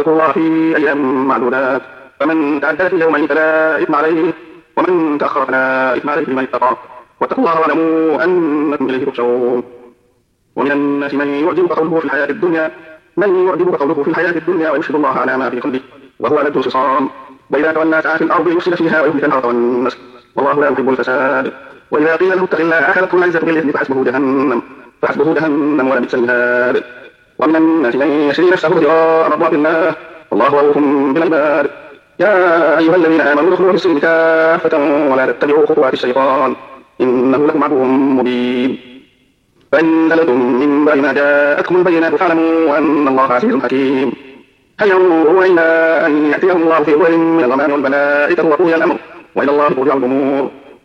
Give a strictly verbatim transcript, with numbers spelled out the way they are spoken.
واذكروا الله في أيام معدودات فمن تعجل في يومين فلا إثم عليه ومن تأخر فلا إثم عليه لمن اتقى واتقوا الله واعلموا أنكم إليه تحشرون. ومن الناس من يعجبك قوله في الحياة الدنيا من يعجبك قوله في الحياة الدنيا ويشهد الله على ما في قلبه وهو لد الخصام وإذا تولى سعى في الأرض يفسد فيها ويهلك الحرث والنسل والله لا يحب الفساد. وإذا قيل له اتق الله أخذته العزة بالإثم فحسبه جهنم فحسبه جهنم ولبئس المهاد. ومن الناس من يشري نفسه ابتغاء مرضات الله والله رؤوف بالعباد. يا أيها الذين آمنوا ادخلوا في السلم كافة ولا تتبعوا خطوات الشيطان إنه لكم عدو مبين. فإن زلتم من بعد ما جاءتكم البينات فاعلموا أن الله عزيز حكيم. هل ينظرون إلا أن يأتيهم الله في ظل من الغمام والملائكة وقضي الأمر وإلى الله ترجع الأمور.